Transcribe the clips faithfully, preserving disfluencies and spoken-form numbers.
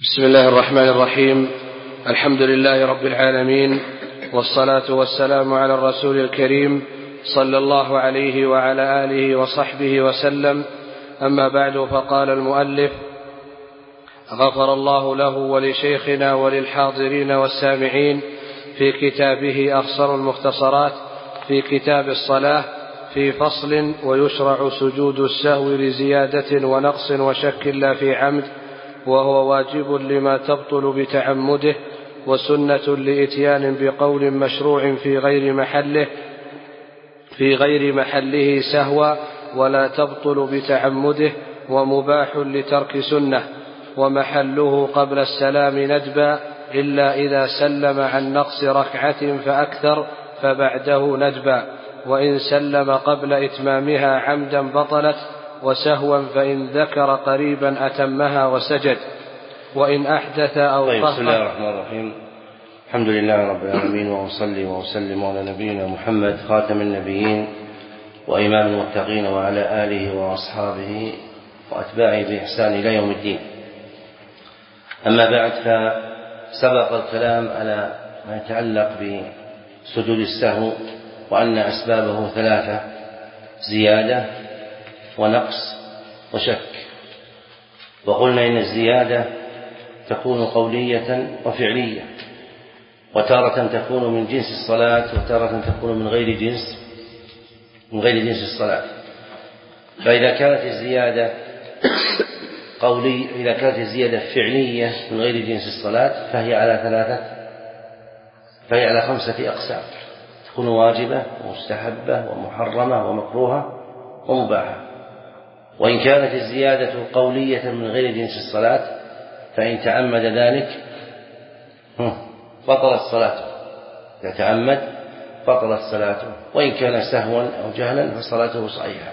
بسم الله الرحمن الرحيم. الحمد لله رب العالمين، والصلاة والسلام على الرسول الكريم صلى الله عليه وعلى آله وصحبه وسلم. أما بعد، فقال المؤلف: غفر الله له ولشيخنا وللحاضرين والسامعين في كتابه أخصر المختصرات في كتاب الصلاة في فصل: ويشرع سجود السهو لزيادة ونقص وشك لا في عمد، وهو واجب لما تبطل بتعمده، وسنة لإتيان بقول مشروع في غير محله في غير محله سهوا ولا تبطل بتعمده، ومباح لترك سنة، ومحله قبل السلام ندبا، إلا إذا سلم عن نقص ركعة فأكثر فبعده ندبا، وإن سلم قبل إتمامها عمدا بطلت، وسهوا فإن ذكر قريبا أتمها وسجد، وإن أحدث أو طيب. طهر. بسم الله الرحمن الرحيم. الحمد لله رب العالمين، وأصلي وأسلم على نبينا محمد خاتم النبيين وإمام المتقين، وعلى آله وأصحابه وأتباعه بإحسان إلى يوم الدين. أما بعد، فسبق الكلام على ما يتعلق بسجود السهو، وأن أسبابه ثلاثة: زيادة ونقص وشك. وقلنا إن الزيادة تكون قولية وفعلية، وتارة تكون من جنس الصلاة، وتارة تكون من غير جنس من غير جنس الصلاة. فإذا كانت الزيادة قولية إذا كانت الزيادة فعلية من غير جنس الصلاة، فهي على ثلاثة فهي على خمسة أقسام: تكون واجبة ومستحبة ومحرمة ومكروهة ومباحة. وإن كانت الزيادة قولية من غير جنس الصلاة، فإن تعمد ذلك بطلت صلاته، إذا تعمد بطلت صلاته، وإن كان سهوا أو جهلا فصلاته صحيحة.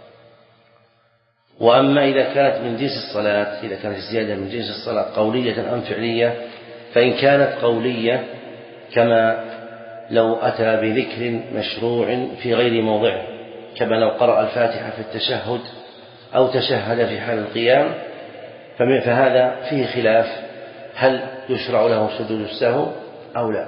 وأما إذا كانت من جنس الصلاة، إذا كانت الزيادة من جنس الصلاة قولية أم فعلية، فإن كانت قولية كما لو أتى بذكر مشروع في غير موضعه، كما لو قرأ الفاتحة في التشهد أو تشهد في حال القيام، فهذا فيه خلاف: هل يشرع له سجود السهو أو لا؟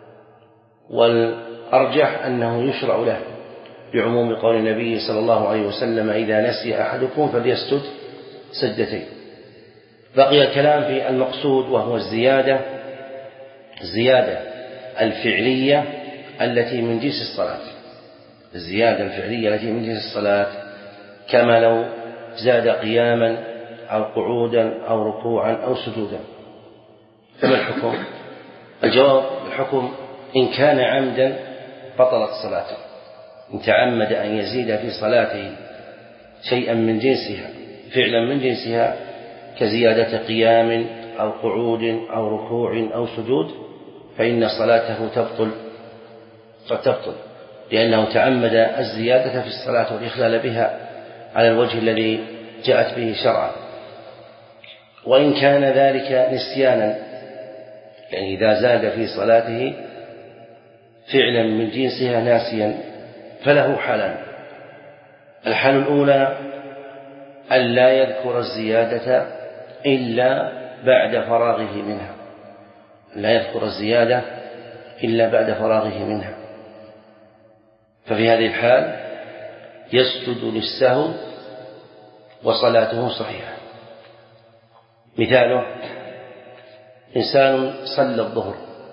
والأرجح أنه يشرع له، بعموم قول النبي صلى الله عليه وسلم: إذا نسي أحدكم فليسجد سجدتين. بقي الكلام في المقصود، وهو الزيادة الزيادة الفعلية التي من جنس الصلاة الزيادة الفعلية التي من جنس الصلاة، كما لو زاد قياما أو قعودا أو ركوعا أو سجودا. فما الحكم؟ الجواب: الحكم إن كان عمدا بطلت صلاته. إن تعمد أن يزيد في صلاته شيئا من جنسها، فعلا من جنسها، كزيادة قيام أو قعود أو ركوع أو سجود، فإن صلاته تبطل فتبطل لأنه تعمد الزيادة في الصلاة والإخلال بها على الوجه الذي جاءت به شرعا. وإن كان ذلك نسيانا، يعني إذا زاد في صلاته فعلا من جنسها ناسيا، فله حالان: الحال الأولى أن لا يذكر الزيادة إلا بعد فراغه منها لا يذكر الزيادة إلا بعد فراغه منها ففي هذه الحال يسجد للسهو وصلاته صحيحة. مثاله: إنسان صلى الظهر،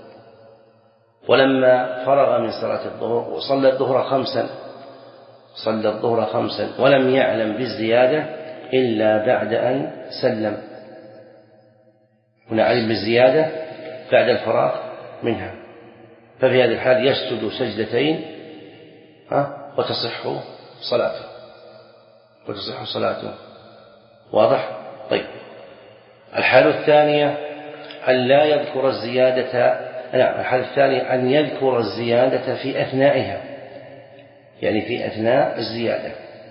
ولما فرغ من صلاة الظهر وصلى الظهر خمسا صلى الظهر خمسا ولم يعلم بالزيادة إلا بعد أن سلم. هنا علم بالزيادة بعد الفراغ منها، ففي هذه الحال يسجد سجدتين وتصح صلاته وتصح صلاته واضح؟ طيب. الحال الثانية أن لا يذكر الزيادة لا الحال الثاني أن يذكر الزيادة في أثنائها، يعني في أثناء الزيادة،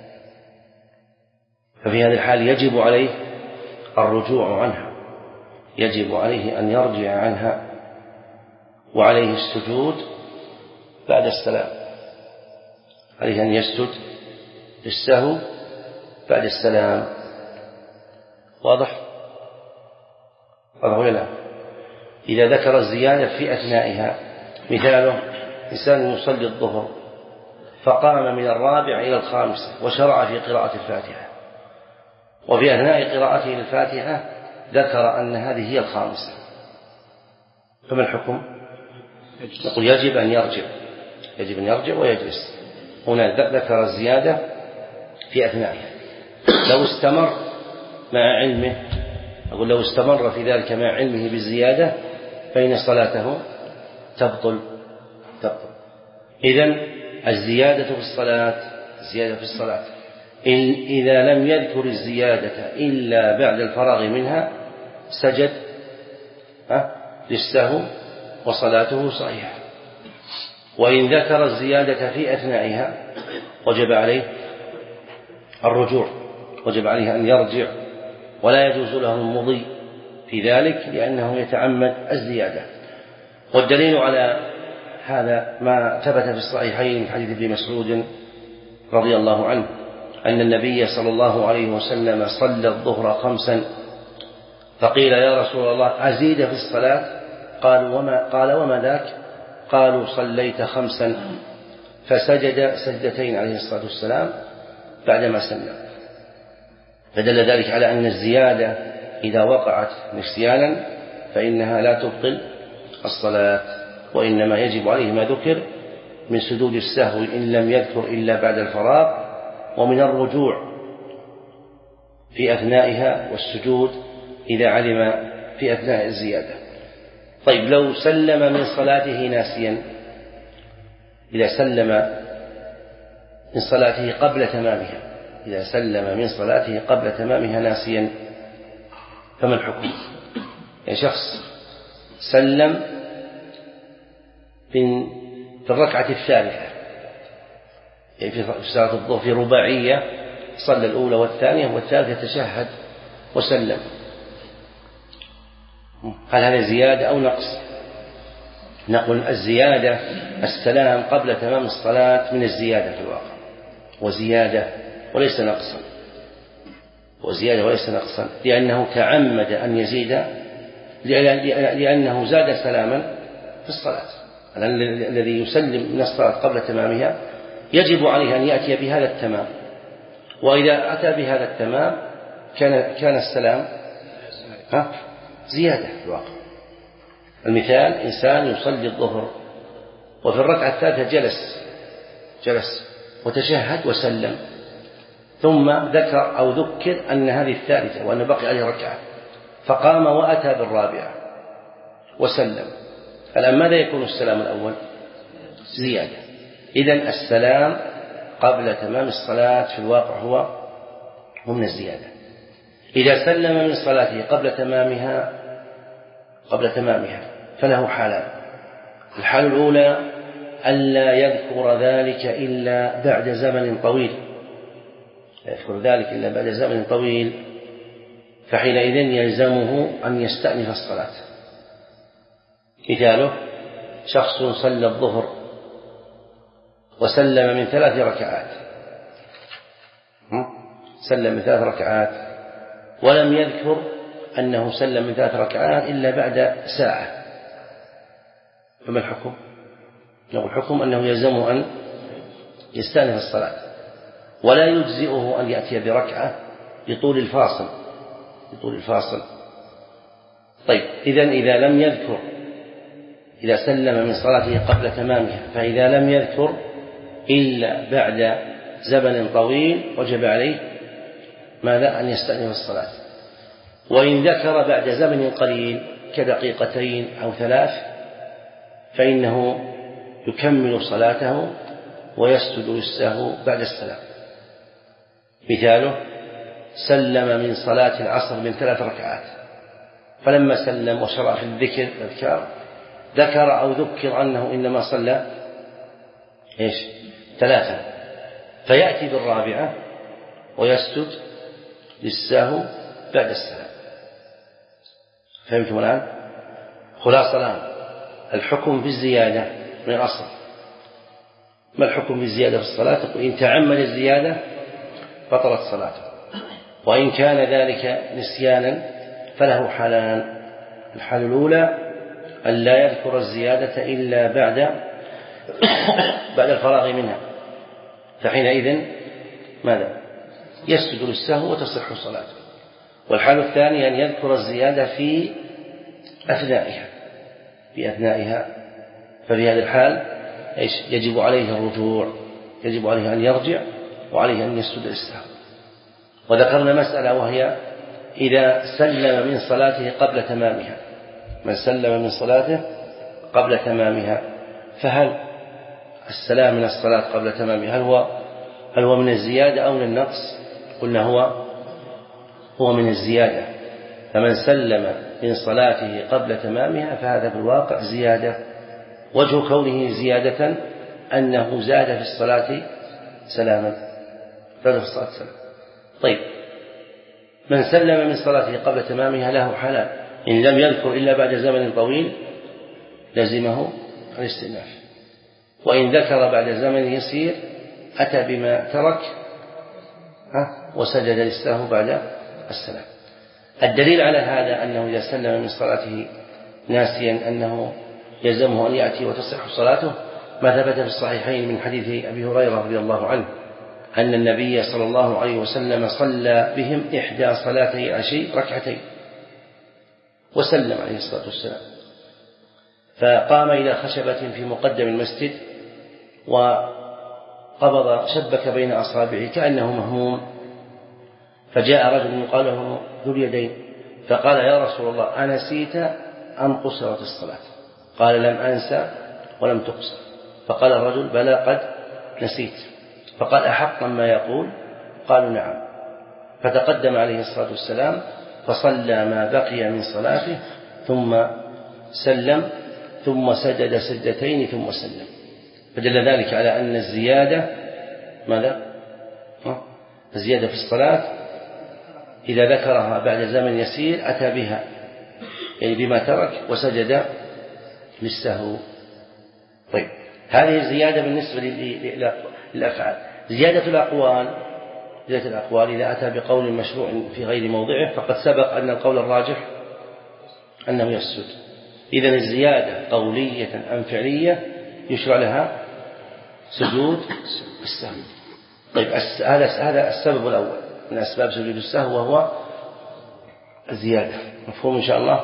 ففي هذه الحال يجب عليه الرجوع عنها يجب عليه أن يرجع عنها، وعليه السجود بعد السلام عليه أن يسجد للسهو بعد السلام. واضح؟ ولا لا؟ إذا ذكر الزيادة في أثنائها، مثاله إنسان يصلي الظهر فقام من الرابع إلى الخامسة وشرع في قراءة الفاتحة، وفي أثناء قراءته للفاتحة ذكر أن هذه هي الخامسة، فما الحكم؟ نقول يجب أن يرجع يجب أن يرجع ويجلس. هنا ذكر الزيادة في أثنائها. لو استمر مع علمه، أقول لو استمر في ذلك مع علمه بالزيادة فإن صلاته تبطل تبطل. إذن الزيادة في الصلاة الزيادة في الصلاة إن إذا لم يذكر الزيادة إلا بعد الفراغ منها سجد للسهو وصلاته صحيحة. وإن ذكر الزيادة في أثنائها وجب عليه الرجوع، وجب عليه أن يرجع، ولا يجوز له المضي في ذلك لأنه يتعمد الزيادة. والدليل على هذا ما ثبت في الصحيحين من حديث ابن مسعود رضي الله عنه أن النبي صلى الله عليه وسلم صلى الظهر خمسا، فقيل يا رسول الله أزيد في الصلاة؟ قال وما, قال وما ذاك؟ قالوا صليت خمسا، فسجد سجدتين عليه الصلاة والسلام بعدما سلم. فدل ذلك على أن الزيادة إذا وقعت نسيانا فإنها لا تبطل الصلاة، وإنما يجب عليه ما ذكر من سجود السهو إن لم يذكر إلا بعد الفراغ، ومن الرجوع في أثنائها والسجود إذا علم في أثناء الزيادة. طيب لو سلم من صلاته ناسيا، إذا سلم من صلاته قبل تمامها إذا سلم من صلاته قبل تمامها ناسيا فما الحكم؟ يعني شخص سلم في الركعة الثالثة، يعني في صلاة الظهر في رباعية، صلى الأولى والثانية والثالثة تشهد وسلم، هل هذا زيادة أو نقص؟ نقول الزيادة السلام قبل تمام الصلاة من الزيادة في الواقع، وزيادة وليس نقصا، وزيادة وليس نقصا، لأنه تعمد أن يزيد، لأنه زاد سلاما في الصلاة. الذي يسلم من الصلاة قبل تمامها يجب عليه أن يأتي بهذا التمام، وإذا أتى بهذا التمام كان كان السلام ها زيادة في الواقع. المثال إنسان يصلي الظهر وفي الركعة الثالثة جلس جلس وتشهد وسلم، ثم ذكر أو ذكر أن هذه الثالثة وأن بقي عليه ركعة، فقام وأتى بالرابعة وسلم. الآن ماذا يكون السلام الأول؟ زيادة. إذن السلام قبل تمام الصلاة في الواقع هو من الزيادة. إذا سلم من صلاته قبل تمامها قبل تمامها فله حالان. الحالة الأولى ألا يذكر ذلك إلا بعد زمن طويل، لا يذكر ذلك إلا بعد زمن طويل، فحينئذ يلزمه أن يستأنف الصلاة. مثاله شخص صلى الظهر وسلم من ثلاث ركعات سلم من ثلاث ركعات ولم يذكر أنه سلم من ثلاث ركعات إلا بعد ساعة، فما الحكم؟ نقول الحكم أنه يلزمه أن يستأنف الصلاة، ولا يجزئه أن يأتي بركعة لطول الفاصل لطول الفاصل. طيب إذن إذا لم يذكر إذا سلم من صلاته قبل تمامها، فإذا لم يذكر إلا بعد زمن طويل وجب عليه ماذا؟ أن يستأنف الصلاة. وإن ذكر بعد زمن قليل كدقيقتين أو ثلاث فإنه يكمل صلاته ويسجد للسهو بعد السلام. مثاله سلم من صلاة العصر من ثلاث ركعات، فلما سلم وشرع في الذكر الأذكار ذكر أو ذكر أنه إنما صلى إيش؟ ثلاثة، فيأتي بالرابعة ويسجد للسهو بعد السلام. فهمتم الآن؟ خلاصة الآن الحكم بالزيادة من الأصل. ما الحكم بالزيادة في الصلاة؟ إن تعمد الزيادة بطلت صلاته، وإن كان ذلك نسيانا فله حالان. الحالة الأولى أن لا يذكر الزيادة إلا بعد بعد الفراغ منها، فحينئذ ماذا؟ يسجد للسهو وتصح صلاته. والحالة الثانية أن يذكر الزيادة في أثنائها في أثنائها ففي هذه الحال يجب عليه الرجوع، يجب عليه أن يرجع وعليه أن يسجد للسهو. وذكرنا مسألة وهي إذا سلم من صلاته قبل تمامها، من سلم من صلاته قبل تمامها، فهل السلام من الصلاة قبل تمامها هل هو هل هو من الزيادة أو من النقص؟ قلنا هو هو من الزيادة، فمن سلم من صلاته قبل تمامها فهذا في الواقع زيادة. وجه كونه زيادة أنه زاد في الصلاة سلاما، زاد في الصلاة سلاما. طيب، من سلم من صلاته قبل تمامها له حالان: إن لم يذكر إلا بعد زمن طويل لزمه الاستئناف، وإن ذكر بعد زمن يسير أتى بما ترك وسجد للسهو بعد السلام. الدليل على هذا أنه إذا سلم من صلاته ناسيا أنه يلزمه أن يأتي وتصح صلاته ما ثبت في الصحيحين من حديث أبي هريرة رضي الله عنه أن النبي صلى الله عليه وسلم صلى بهم إحدى صلاتي العشي ركعتين وسلم عليه الصلاة والسلام، فقام إلى خشبة في مقدم المسجد وقبض شبك بين أصابعه كأنه مهموم، فجاء رجل يقال له ذو اليدين فقال: يا رسول الله أنسيت أم قصرت الصلاة؟ قال: لم أنسى ولم تقصر. فقال الرجل: بلى قد نسيت. فقال: أحقا ما يقول؟ قالوا: نعم. فتقدم عليه الصلاة والسلام فصلى ما بقي من صلاته ثم سلم ثم سجد سجدتين ثم سلم. فدل ذلك على أن الزيادة ماذا؟ الزيادة في الصلاة إذا ذكرها بعد زمن يسير أتى بها، يعني بما ترك وسجد للسهو. طيب، هذه الزيادة بالنسبة للأفعال. زيادة الأقوال زيادة الأقوال إذا أتى بقول مشروع في غير موضعه فقد سبق أن القول الراجح أنه يسجد. إذن الزيادة قولية أم فعلية يشرع لها سجود السهو. طيب، هذا هذا السبب الأول من أسباب سجود السهو وهو الزيادة. مفهوم إن شاء الله؟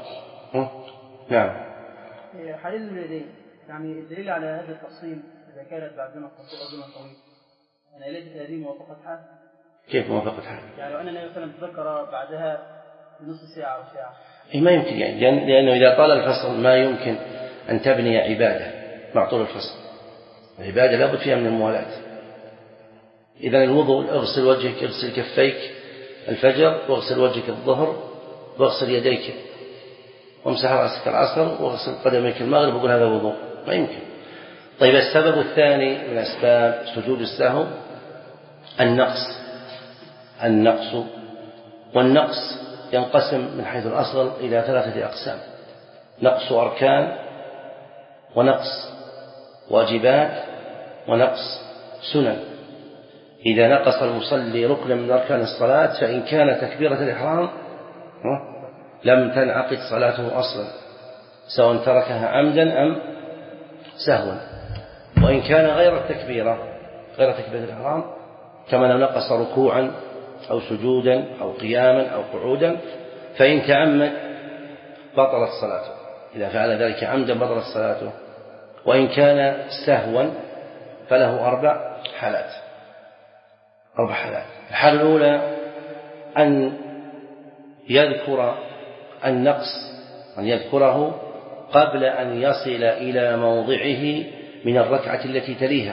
نعم. حليل اليدين، يعني الدليل على هذا التقسيم إذا كانت بعد زمن قصير أو زمن طويل، أنا ليست هذه موافقة حال؟ كيف موافقة حال؟ يعني لو أن النبي صلى الله عليه وسلم تذكر بعدها بنصف ساعة أو ساعة. إيه ما يمكن، يعني لأنه إذا طال الفصل ما يمكن أن تبني عبادة مع طول الفصل. العبادة لابد فيها من الموالاة. إذا الوضوء: اغسل وجهك، اغسل كفيك الفجر، واغسل وجهك الظهر، واغسل يديك، وامسح رأسك العصر، واغسل قدميك المغرب، وقل هذا وضوء. ما يمكن. طيب، السبب الثاني من أسباب سجود السهو النقص. النقص والنقص ينقسم من حيث الأصل إلى ثلاثة أقسام: نقص أركان، ونقص واجبات، ونقص سنن. إذا نقص المصلي ركنا من أركان الصلاة فإن كان تكبيرة الإحرام لم تنعقد صلاته أصلا، سواء تركها عمدا أم سهوا. وإن كان غير التكبيرة غير تكبيرة الإحرام كما لو نقص ركوعا أو سجودا أو قياما أو قعودا فإن تعمد بطلت صلاته، إذا فعل ذلك عمدا بطلت صلاته. وإن كان سهوا فله أربع حالات أربع حالات. الحالة الأولى أن يذكر النقص، أن يذكره قبل أن يصل إلى موضعه من الركعة التي تليها،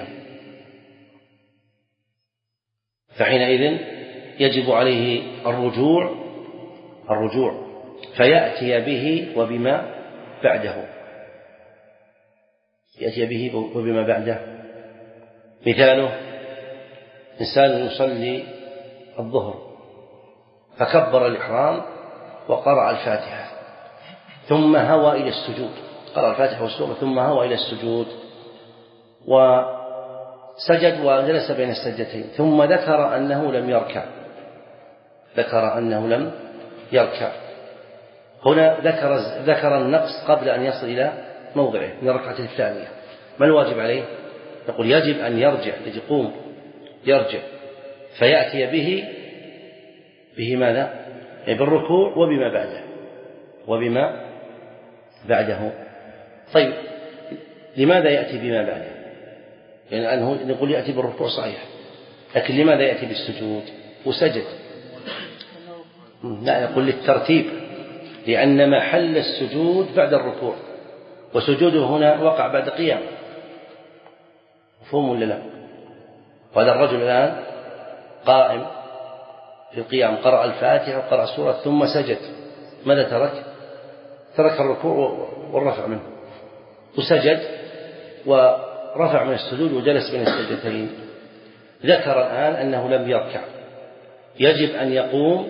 فحينئذ يجب عليه الرجوع الرجوع فيأتي به وبما بعده يأتي به وبما بعده. مثاله: إنسان يصلي الظهر فكبر الإحرام وقرأ الفاتحة ثم هوى إلى السجود، قرأ الفاتحة والسورة ثم هوى إلى السجود وسجد وجلس بين السجدتين ثم ذكر أنه لم يركع ذكر أنه لم يركع هنا ذكر ذكر النقص قبل أن يصل إلى موضعه من الركعة الثانية. ما الواجب عليه؟ نقول يجب أن يرجع، يقوم يرجع فيأتي به به ماذا؟ بالركوع وبما بعده وبما بعده. طيب لماذا يأتي بما بعده؟ يعني أنه نقول يأتي بالركوع صحيح، لكن لماذا يأتي بالسجود وسجد؟ لا، نقول للترتيب، لأن محل السجود بعد الركوع، وسجوده هنا وقع بعد قيام. مفهوم ولا لا؟ وهذا الرجل الآن قائم في القيام، قرأ الفاتحة وقرأ سورة ثم سجد، ماذا ترك؟ ترك الركوع والرفع منه، وسجد ورفع من السجود وجلس بين السجدتين. ذكر الآن أنه لم يركع، يجب أن يقوم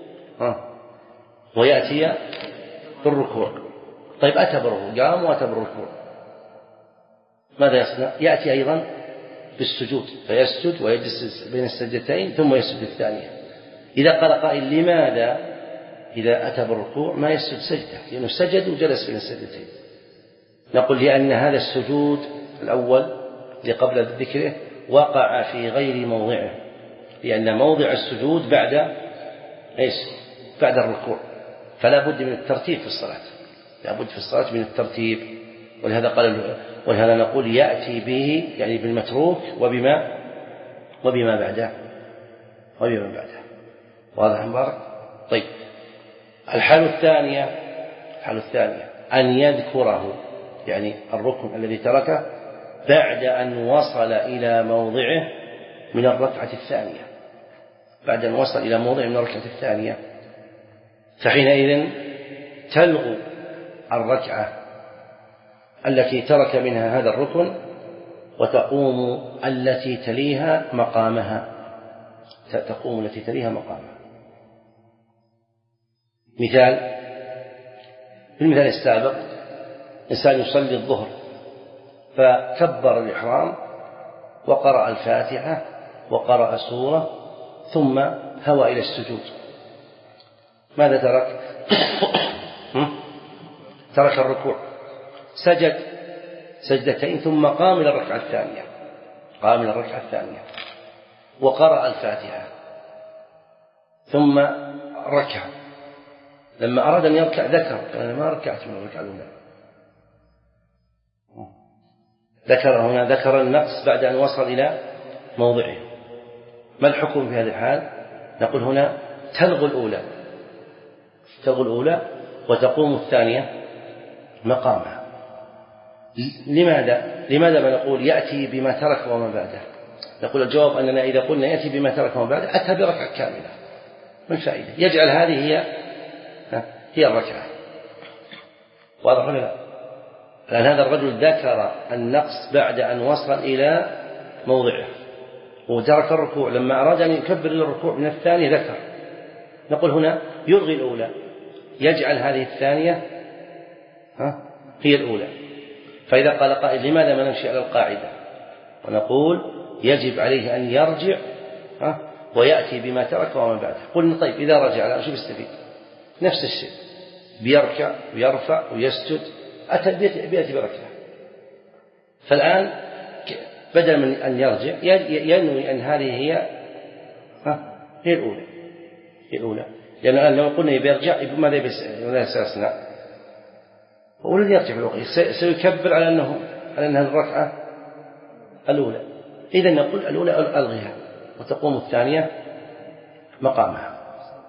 ويأتي بالركوع. طيب أتى بالركوع، قام وأتى بالركوع، ماذا يصنع؟ يأتي أيضا بالسجود فيسجد ويجلس بين السجدتين ثم يسجد الثانية. إذا قال قائل لماذا إذا أتى بالركوع ما يسجد سجدة؟ لأنه سجد وجلس بين السجدتين. نقول لأن هذا السجود الأول اللي قبل ذكره وقع في غير موضعه، لأن موضع السجود بعد إيش؟ بعد الركوع، فلا بد من الترتيب في الصلاة، لا بد في الصلاة من الترتيب. ولهذا قال ولهذا نقول يأتي به يعني بالمتروك وبما وبما بعده وبما بعده. واضح مبارك؟ طيب الحالة الثانية الحالة الثانية أن يذكره، يعني الركن الذي تركه بعد أن وصل إلى موضعه من الركعة الثانية، بعد أن وصل إلى موضع من الركعة الثانية، فحينئذ تلغو الركعة التي ترك منها هذا الركن وتقوم التي تليها مقامها تقوم التي تليها مقامها. مثال، في المثال السابق إنسان يصلي الظهر فكبر الإحرام وقرأ الفاتحة وقرأ سورة ثم هوى إلى السجود، ماذا ترك؟ ترك الركوع، سجد سجدتين ثم قام إلى الركعة الثانية قام إلى الركعة الثانية وقرأ الفاتحة ثم ركع. لما أراد أن يركع ذكر أنا ما ركعت من الركعة الأولى، ذكر هنا ذكر النقص بعد أن وصل إلى موضعه. ما الحكم في هذه الحال؟ نقول هنا تلغو الأولى تلغو الأولى وتقوم الثانية مقامها. لماذا؟ لماذا ما نقول يأتي بما ترك وما بعده؟ نقول الجواب أننا إذا قلنا يأتي بما ترك وما بعده أتى بركعة كاملة، من فائدة؟ يجعل هذه هي هي الركعة. واضح ولا لا؟ لأن هذا الرجل ذكر النقص بعد أن وصل إلى موضعه وترك الركوع، لما أراد أن يكبر الركوع من الثاني ذكر. نقول هنا يلغي الأولى، يجعل هذه الثانية هي الأولى. فإذا قال قائل لماذا ما نمشي على القاعدة؟ ونقول يجب عليه أن يرجع ويأتي بما ترك وما بعده. قلنا طيب إذا رجع لا شو بيستفيد؟ نفس الشيء، بيركع ويرفع ويسجد، أتى بيأتي بركعة. فالآن بدل من أن يرجع ينوي أن هذه هي هي الأولى هي الأولى لأن الآن لو قلنا بيرجع ماذا يصنع؟ ولن يرجع في الوقت، سيكبر على أنه على أنها الركعة الأولى. إذا نقول الأولى ألغيها وتقوم الثانية مقامها.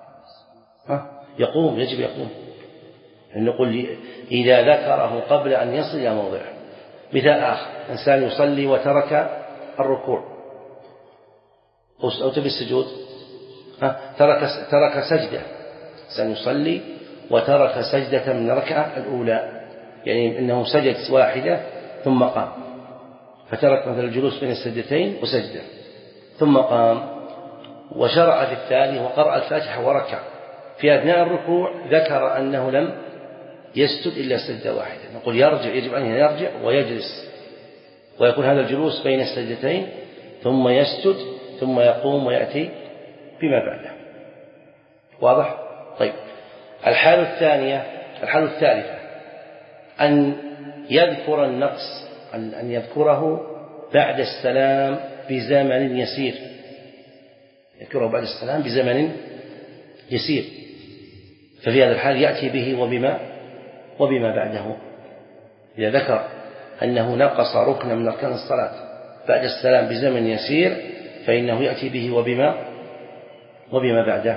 يقوم يجب يقوم. نقول إذا ذكره قبل أن يصل إلى موضعه. مثال آخر، إنسان يصلي وترك الركوع أو تبي السجود ترك ترك سجدة. إنسان يصلي وترك سجدة من الركعة الأولى، يعني إنه سجد واحدة ثم قام، فترك مثل الجلوس بين السجدتين وسجدة ثم قام وشرع في الثاني وقرأ الفاتحة وركع. في أثناء الركوع ذكر أنه لم يسجد إلا سجدة واحدة. نقول يرجع، يجب أن يرجع ويجلس ويكون هذا الجلوس بين السجدتين ثم يسجد ثم يقوم ويأتي بما بعده. واضح؟ طيب الحال الثانية الحال الثالثة أن يذكر النقص أن يذكره بعد السلام بزمن يسير يذكره بعد السلام بزمن يسير ففي هذا الحال يأتي به وبما وبما بعده. إذا ذكر أنه نقص ركنا من أركان الصلاة بعد السلام بزمن يسير فإنه يأتي به وبما وبما بعده.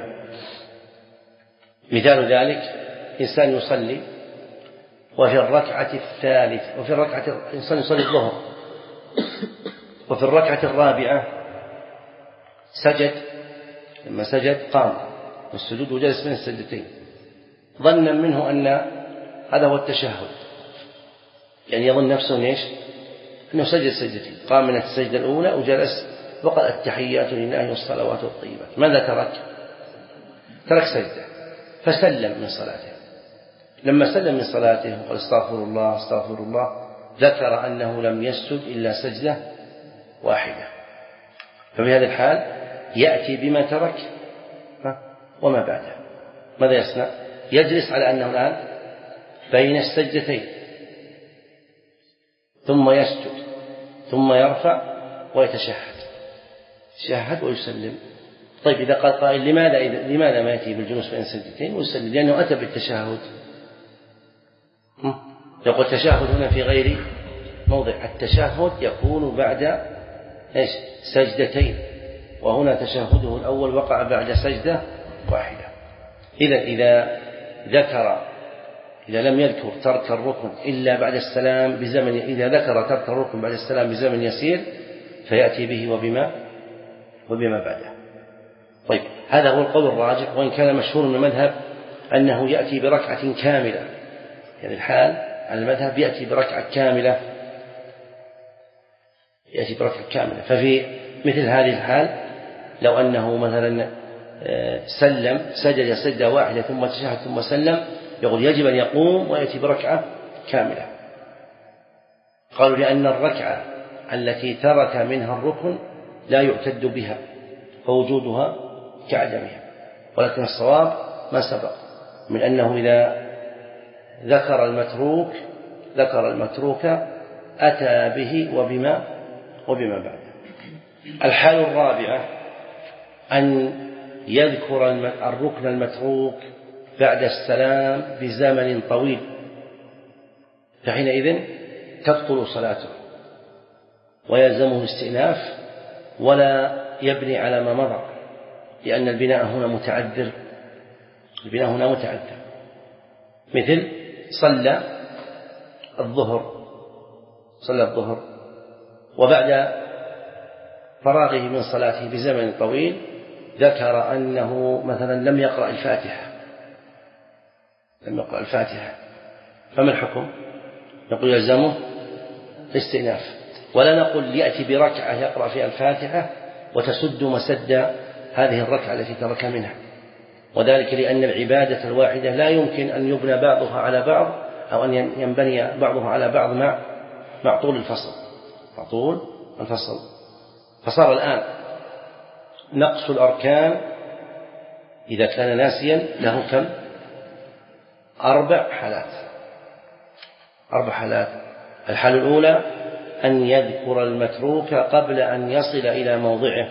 مثال ذلك إنسان يصلي وفي الركعة الثالثة وفي الركعة إنسان يصلي الظهر وفي الركعة الرابعة سجد، لما سجد قام والسجود وجلس بين السجدتين ظنا منه أن هذا هو التشهد، يعني يظن نفسه إيش؟ أنه سجد سجدتين، قام من السجدة الأولى وجلس وقال التحيات لله والصلوات والطيبات. ماذا ترك؟ ترك سجدة فسلم من صلاته. لما سلم من صلاته وقال استغفر الله استغفر الله ذكر أنه لم يسجد إلا سجدة واحدة، ففي هذا الحال يأتي بما ترك وما بعده. ماذا يصنع؟ يجلس على أنه الآن بين السجدتين ثم يسجد ثم يرفع ويتشهد يتشهد ويسلم. طيب إذا قال قائل لماذا لماذا ما يأتي بالجلوس بين السجدتين ويسلم؟ لأنه أتى بالتشهد. يقول التشهد هنا في غير موضع، التشهد يكون بعد إيش؟ سجدتين، وهنا تشهده الأول وقع بعد سجدة واحدة. إذا إذا ذكر إذا لم يذكر ترك الركن إلا بعد السلام بزمن إذا ذكر ترك الركن بعد السلام بزمن يسير فيأتي به وبما وبما بعده. طيب هذا هو القول الراجح، وإن كان مشهور من المذهب أنه يأتي بركعة كاملة، يعني الحال على المذهب يأتي بركعة كاملة يأتي بركعة كاملة. ففي مثل هذه الحال لو أنه مثلا سلم سجد سجدة واحدة ثم تشهد ثم سلم يقول يجب أن يقوم ويأتي بركعة كاملة. قالوا لأن الركعة التي ترك منها الركن لا يعتد بها فوجودها كعدمها، ولكن الصواب ما سبق من أنه إذا ذكر المتروك ذكر المتروك أتى به وبما وبما بعده. الحال الرابعة أن يذكر الركن المتروك بعد السلام بزمن طويل، فحينئذ تبطل صلاته ويلزمه الاستئناف ولا يبني على ما مضى، لأن البناء هنا متعذر البناء هنا متعذر مثل صلى الظهر صلى الظهر وبعد فراغه من صلاته بزمن طويل ذكر أنه مثلا لم يقرأ الفاتحة لم يقرأ الفاتحة فما الحكم؟ نقول يلزمه الاستئناف، ولا نقول يأتي بركعة يقرأ فيها الفاتحة وتسد مسد هذه الركعة التي ترك منها، وذلك لأن العبادة الواحدة لا يمكن أن يبنى بعضها على بعض أو أن ينبني بعضها على بعض مع مع طول الفصل مع طول الفصل. فصار الآن نقص الأركان إذا كان ناسيا له كم؟ أربع حالات أربع حالات. الحالة الأولى أن يذكر المتروك قبل أن يصل إلى موضعه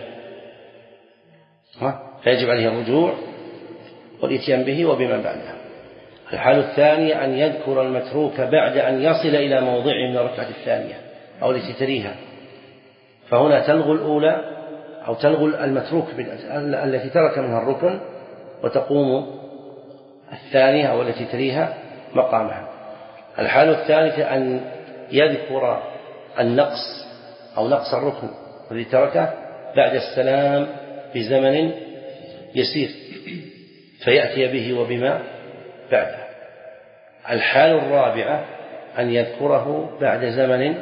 فيجب عليه الرجوع والإتيان به وبما بعده. الحالة الثانية أن يذكر المتروك بعد أن يصل إلى موضعه من الركعة الثانية أو التي تليها، فهنا تلغو الأولى أو تلغو المتروك التي ترك منها الركن وتقوم الثانية أو التي تليها مقامها. الحالة الثالثة أن يذكر النقص أو نقص الركن الذي تركه بعد السلام بزمن يسير فيأتي به وبما بعده. الحالة الرابعة أن يذكره بعد زمن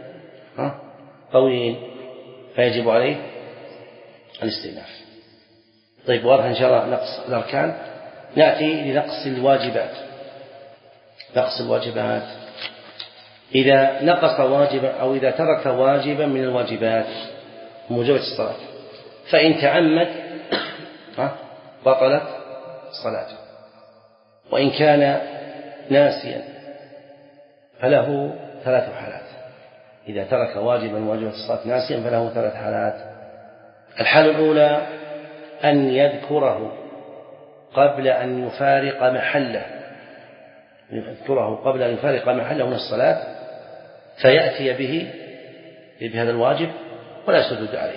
طويل فيجب عليه الاستئناف. طيب واضح إن شاء الله نقص الأركان. نأتي لنقص الواجبات. نقص الواجبات إذا نقص واجبا أو إذا ترك واجبا من الواجبات موجبة الصلاة فإن تعمد بطلت صلاته، وإن كان ناسيا فله ثلاث حالات. إذا ترك واجبا واجب الصلاة ناسيا فله ثلاث حالات. الحالة الأولى أن يذكره قبل أن يفارق محله يذكره قبل أن يفارق محله من الصلاة فيأتي به بهذا الواجب ولا سجود عليه،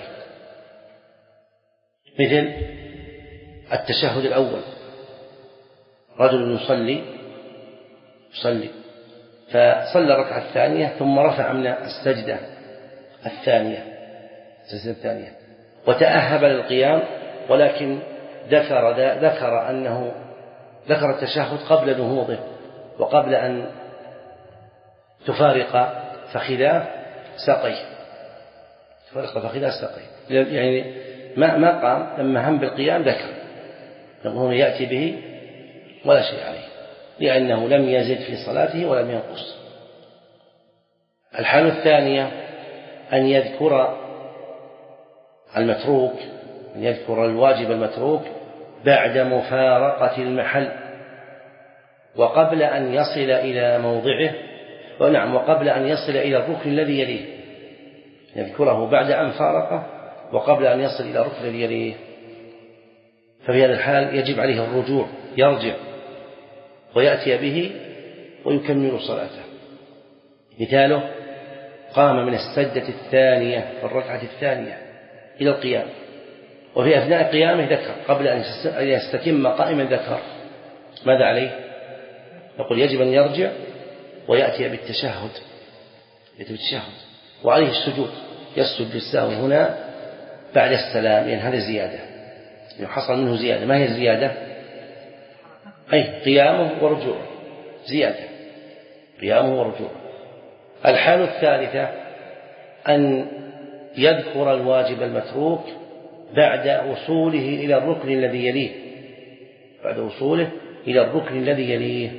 مثل التشهد الأول. رجل يصلي يصلي فصلى الركعة الثانية ثم رفع من السجدة الثانية السجدة الثانية وتأهب للقيام، ولكن ذكر ذكر أنه ذكر التشهد قبل نهوضه وقبل أن تفارق فخذاه ساقيه تفارق فخذاه ساقيه يعني ما ما قام لما هم بالقيام ذكر، نقول يأتي به ولا شيء عليه لأنه لم يزد في صلاته ولم ينقص. الحالة الثانية أن يذكر المتروك أن يذكر الواجب المتروك بعد مفارقة المحل وقبل أن يصل إلى موضعه ونعم وقبل أن يصل إلى الركن الذي يليه، يذكره بعد أن فارقه وقبل أن يصل إلى الركن الذي يليه. ففي هذا الحال يجب عليه الرجوع، يرجع ويأتي به ويكمل صلاته. مثاله قام من السجدة الثانية في الركعة الثانية إلى القيام، وفي أثناء قيامه ذكر قبل أن يستتم قائما ذكر، ماذا عليه؟ نقول يجب أن يرجع ويأتي بالتشهد يأتي بالتشهد وعليه السجود، يسجد للسهو هنا بعد السلام، لأن هذا زيادة، يعني حصل منه زيادة. ما هي الزيادة؟ أي قيامه ورجوعه، زيادة قيامه ورجوعه. الحالة الثالثة أن يذكر الواجب المتروك بعد وصوله إلى الركن الذي يليه بعد وصوله إلى الركن الذي يليه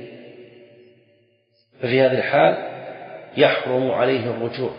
ففي هذه الحال يحرم عليه الرجوع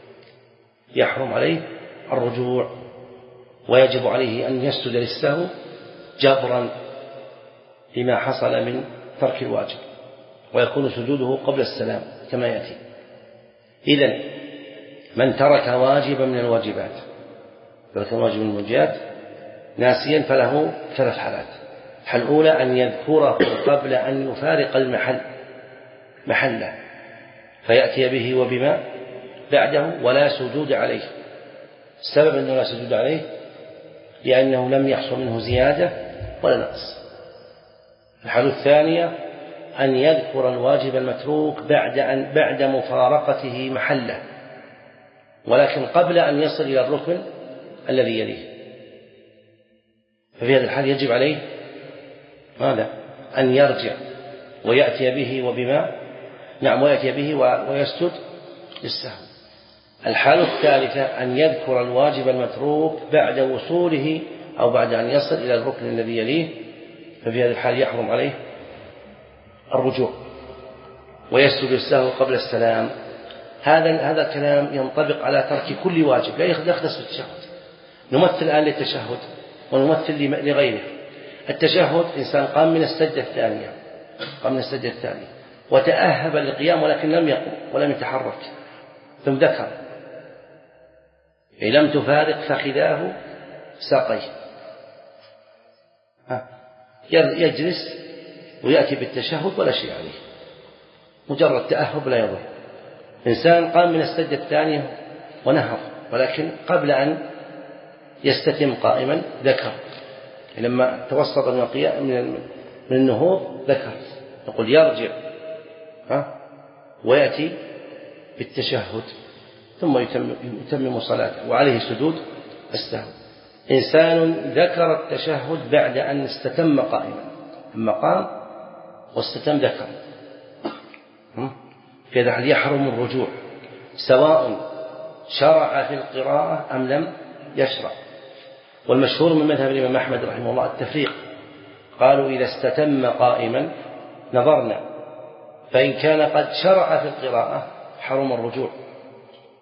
يحرم عليه الرجوع ويجب عليه أن يسجد للسهو جبرا لما حصل من ترك الواجب، ويكون سجوده قبل السلام كما يأتي. إذن من ترك واجبا من الواجبات ترك واجب من الواجبات ناسيا فله ثلاث حالات. الحالة الأولى أن يذكره قبل أن يفارق المحل محله فيأتي به وبما بعده ولا سجود عليه. السبب أنه لا سجود عليه لأنه لم يحصل منه زيادة ولا نقص. الحالة الثانية أن يذكر الواجب المتروك بعد أن بعد مفارقته محله ولكن قبل أن يصل إلى الركن الذي يليه، ففي هذا الحال يجب عليه ماذا؟ أن يرجع ويأتي به وبما نعم ويأتي به ويسجد للسهو. الحالة الثالثة أن يذكر الواجب المتروك بعد وصوله أو بعد أن يصل إلى الركن الذي يليه، ففي هذا الحال يحرم عليه الرجوع ويسجد للسهو قبل السلام. هذا هذا الكلام ينطبق على ترك كل واجب لا يختص بالتشهد. نمثل الآن للتشهد ونمثل لغيره. التشهد إنسان قام من السجدة الثانية قام من السجدة الثانية وتأهب للقيام ولكن لم يقم ولم يتحرك، ثم ذكر إن لم تفارق فخذاه ساقيه، يجلس ويأتي بالتشهد ولا شيء عليه، مجرد تأهب لا يضر. إنسان قام من السجدة الثانية ونهض ولكن قبل أن يستتم قائما ذكر، لما توسط من القيام من النهوض ذكر، نقول يرجع ها ويأتي بالتشهد ثم يتمم صلاته وعليه سجود السهو. إنسان ذكر التشهد بعد أن استتم قائما، ثم قام واستتم ذكر، في هذا الحال يحرم الرجوع سواء شرع في القراءة أم لم يشرع. والمشهور من مذهب الإمام أحمد رحمه الله التفريق، قالوا إذا استتم قائما نظرنا، فإن كان قد شرع في القراءة حرم الرجوع.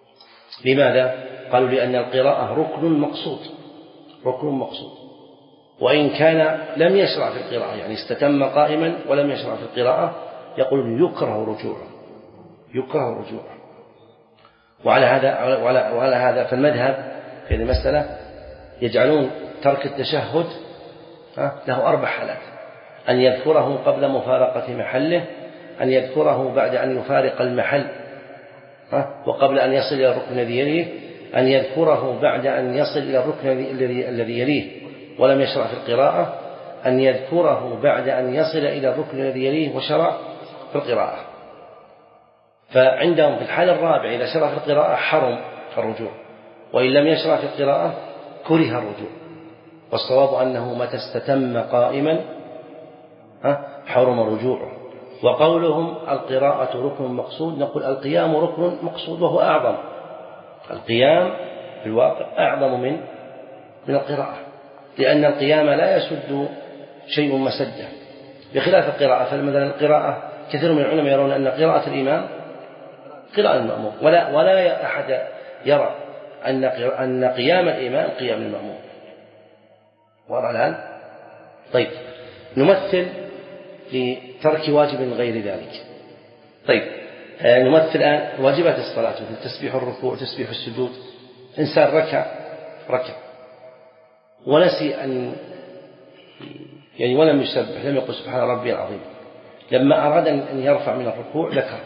لماذا؟ قالوا لأن القراءة ركن مقصود ركن مقصود وإن كان لم يشرع في القراءة، يعني استتم قائما ولم يشرع في القراءة، يقول يكره رجوعه، يكره رجوعه. وعلى هذا وعلى, وعلى هذا فالمذهب في هذه المسألة يجعلون ترك التشهد له أربع حالات: أن يذكره قبل مفارقة محله، أن يذكره بعد أن يفارق المحل وقبل أن يصل إلى الركن الذي يليه، أن يذكره بعد أن يصل إلى الركن الذي يليه ولم يشرع في القراءة، أن يذكره بعد أن يصل إلى الركن الذي يليه وشرع في القراءة. فعندهم في الحالة الرابعة إذا شرع في القراءة حرم الرجوع، وإن لم يشرع في القراءة كره الرجوع. والصواب أنه متى استتم قائما حرم رجوعه. وقولهم القراءة ركن مقصود، نقول القيام ركن مقصود وهو أعظم، القيام في الواقع أعظم من من القراءة، لأن القيام لا يسد شيء مسده بخلاف القراءة. فمثلا القراءة كثير من العلماء يرون أن قراءة الإمام قراءة المأموم، ولا ولا أحد يرى أن أن قيام الإمام قيام المأموم. واضح الآن؟ طيب، نمثل لترك واجب غير ذلك. طيب، نمثل الآن واجبات الصلاة مثل تسبيح الركوع، تسبيح السجود. إنسان ركع ركع ونسي أن يعني ولم يسبح، لم يقل سبحان ربي العظيم، لما أراد أن يرفع من الركوع ذكر،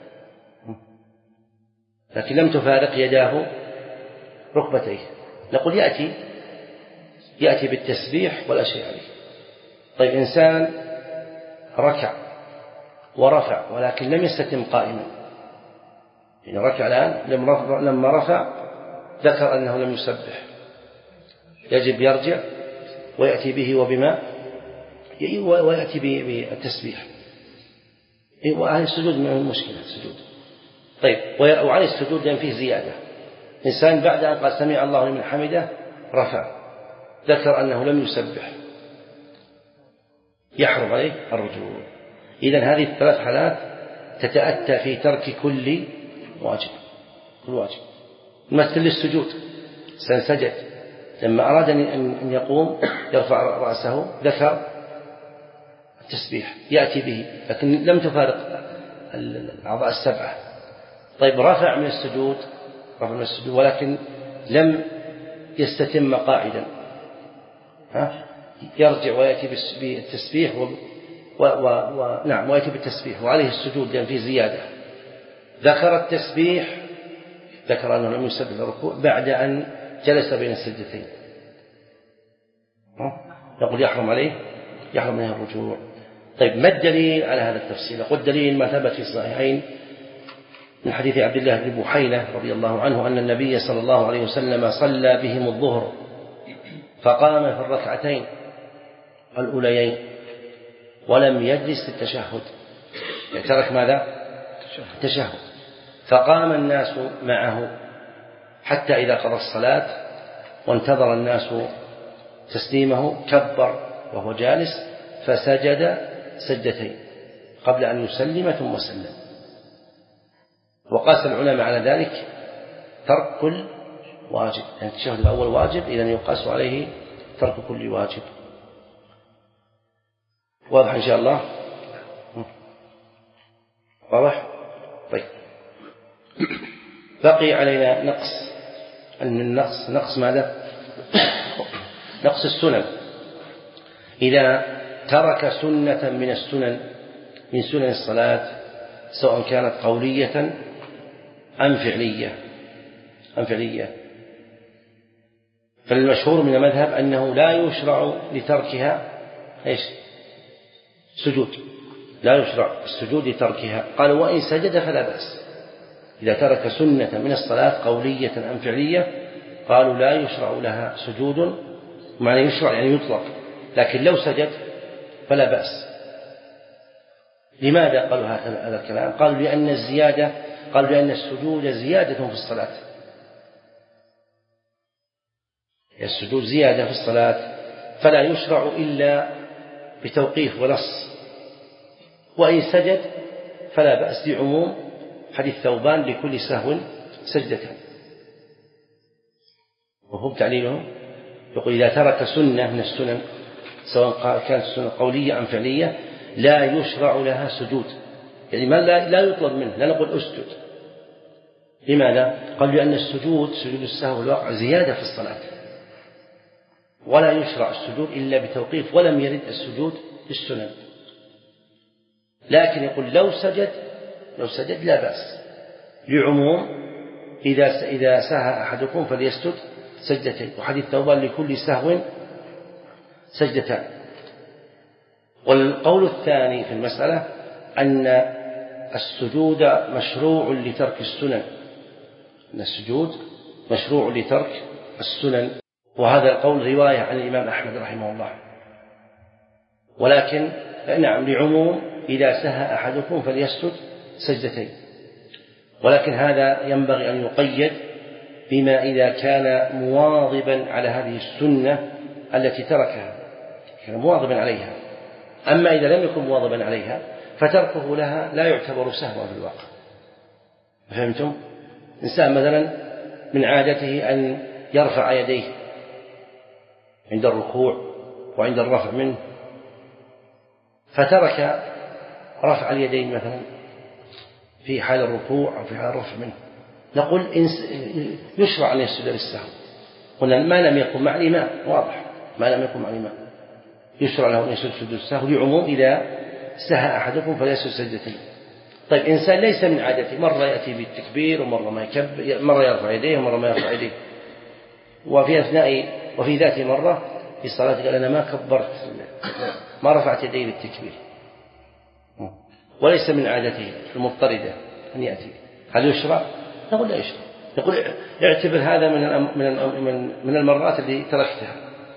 لكن لم تفارق يداه ركبتيه، نقول يأتي يأتي بالتسبيح ولا شيء عليه. طيب، إنسان ركع ورفع ولكن لم يستتم قائما، يعني ركع الآن لما رفع ذكر أنه لم يسبح، يجب يرجع ويأتي به وبما ويأتي بالتسبيح. وعلى السجود ما هو المشكلة السجود. طيب، وعلى السجود لأن فيه زيادة. إنسان بعد أن قال سمع الله لمن حمده رفع، ذكر أنه لم يسبح، يحرم عليه الرجوع. إذن هذه الثلاث حالات تتأتى في ترك كل واجب، كل واجب. مثل السجود، سجد لما أراد أن يقوم يرفع رأسه ذكر التسبيح يأتي به، لكن لم تفارق الأعضاء السبعة. طيب، رفع من السجود رفع من السجود ولكن لم يستتم قاعدا، ها؟ يرجع ويأتي بالتسبيح و... و... و... و... نعم ويأتي بالتسبيح وعليه السجود لأن فيه زيادة. ذكر التسبيح، ذكر أنه لم يسبح الركوع بعد أن جلس بين السجدتين، نقول يحرم عليه يحرم عليه الرجوع. طيب، ما الدليل على هذا التفصيل؟ قل دليل ما ثبت في الصحيحين من حديث عبد الله بن بحينة رضي الله عنه أن النبي صلى الله عليه وسلم صلى بهم الظهر فقام في الركعتين الأوليين ولم يجلس التشهد، ترك ماذا؟ التشهد. فقام الناس معه حتى إذا قضى الصلاة وانتظر الناس تسليمه كبر وهو جالس فسجد سجدتين قبل أن يسلم ثم سلم. وقاس العلماء على ذلك ترك كل واجب، يعني التشهد الأول واجب، إذن يقاس عليه ترك كل واجب. واضح إن شاء الله؟ واضح؟ طيب، بقي علينا نقص، أن النقص نقص ماذا؟ نقص السنن. إذا ترك سنة من السنن من سنن الصلاة سواء كانت قولية أم فعلية أم فعلية فالمشهور من المذهب أنه لا يشرع لتركها إيش؟ سجود، لا يشرع السجود لتركها. قالوا وإن سجد فلا بأس. إذا ترك سنة من الصلاة قولية أم فعلية قالوا لا يشرع لها سجود، معنى يشرع يعني يطلق، لكن لو سجد فلا بأس. لماذا قالوا هذا الكلام؟ قالوا لأن الزيادة قالوا لأن السجود زيادة في الصلاة، السجود زيادة في الصلاة فلا يشرع إلا بتوقيف ونص، وإن سجد فلا بأس لعموم حديث ثوبان لكل سهو سجدتان. وهم تعليلهم يقول إذا ترك سنة من السنن سواء كانت السنة قولية أم فعلية لا يشرع لها سجود، يعني ما لا, لا يطلب منه، لا نقول أسجد. لماذا؟ قال لأن السجود سجود السهو والوقع زيادة في الصلاة، ولا يشرع السجود إلا بتوقيف، ولم يرد السجود في السنن. لكن يقول لو سجد لو سجد لا بأس، لعموم إذا إذا سهى أحدكم فليسجد سجدتين، وحديث ثوبان لكل سهو سجدتان. والقول الثاني في المسألة أن السجود مشروع لترك السنن، أن السجود مشروع لترك السنن، وهذا القول رواية عن الإمام أحمد رحمه الله. ولكن نعم لعموم إذا سهى أحدكم فليسجد سجدتين، ولكن هذا ينبغي أن يقيد بما إذا كان مواظبا على هذه السنة التي تركها، كان مواظبا عليها. أما إذا لم يكن مواظبا عليها فتركه لها لا يعتبر سهوا في الواقع. فهمتم؟ إنسان مثلا من عادته أن يرفع يديه عند الركوع وعند الرفع منه، فترك رفع اليدين مثلا في حال الركوع أو في حال الرفع منه، نقول يشرع أن يسجد للسهو. قلنا ما لم يكن مع الإمام، واضح، ما لم يكن مع الإمام يشرع له أن يسجد سجود السهو، لعموم إذا سهى أحدكم فليسجد سجدتين. طيب إنسان ليس من عادته، مرة يأتي بالتكبير ومرة ما يكبر، مرة يرفع يديه ومرة ما يرفع يديه، وفي أثناء وفي ذات مرة في الصلاة قال أنا ما كبرت، ما رفعت يدي للتكبير، وليس من عادته المضطردة أن يأتي، هل يشرع؟ نقول لا يشرع، نقول اعتبر هذا من من المرات اللي تركتها.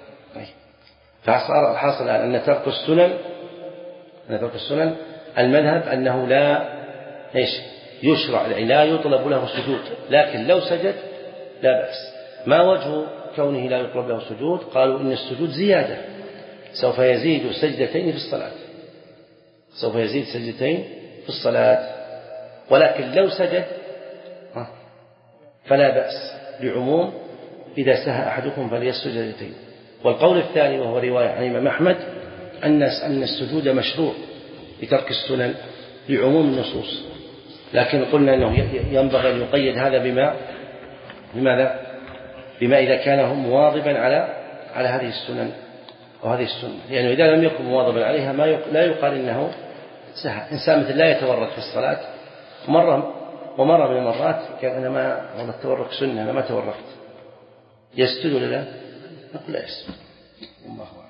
فصار الحاصل أن ترك السنن أن ترك السنن المذهب أنه لا إيش يشرع، لا يطلب له سجود، لكن لو سجد لا بأس. ما وجه كونه لا يطلب له سجود؟ قالوا إن السجود زيادة، سوف يزيد سجدتين في الصلاة، سوف يزيد سجدتين في الصلاة، ولكن لو سجد فلا بأس، لعموم إذا سهى أحدكم فليسجد سجدتين. والقول الثاني وهو رواية عن الإمام أحمد أن أن السجود مشروع لترك السنن لعموم النصوص، لكن قلنا أنه ينبغي أن يقيد هذا بما بماذا؟ بما إذا كان مواظبا على على هذه السنن وهذه السنة، لأنه إذا لم يكن مواظبا عليها ما لا يقال إنه سهى. إنسان مثل لا يتورك في الصلاة، مرة ومرة من المرات كان أنا ما والله التورك سنة، أنا ما توركت، يسجد ولا لا؟ نقول لا يسجد. الله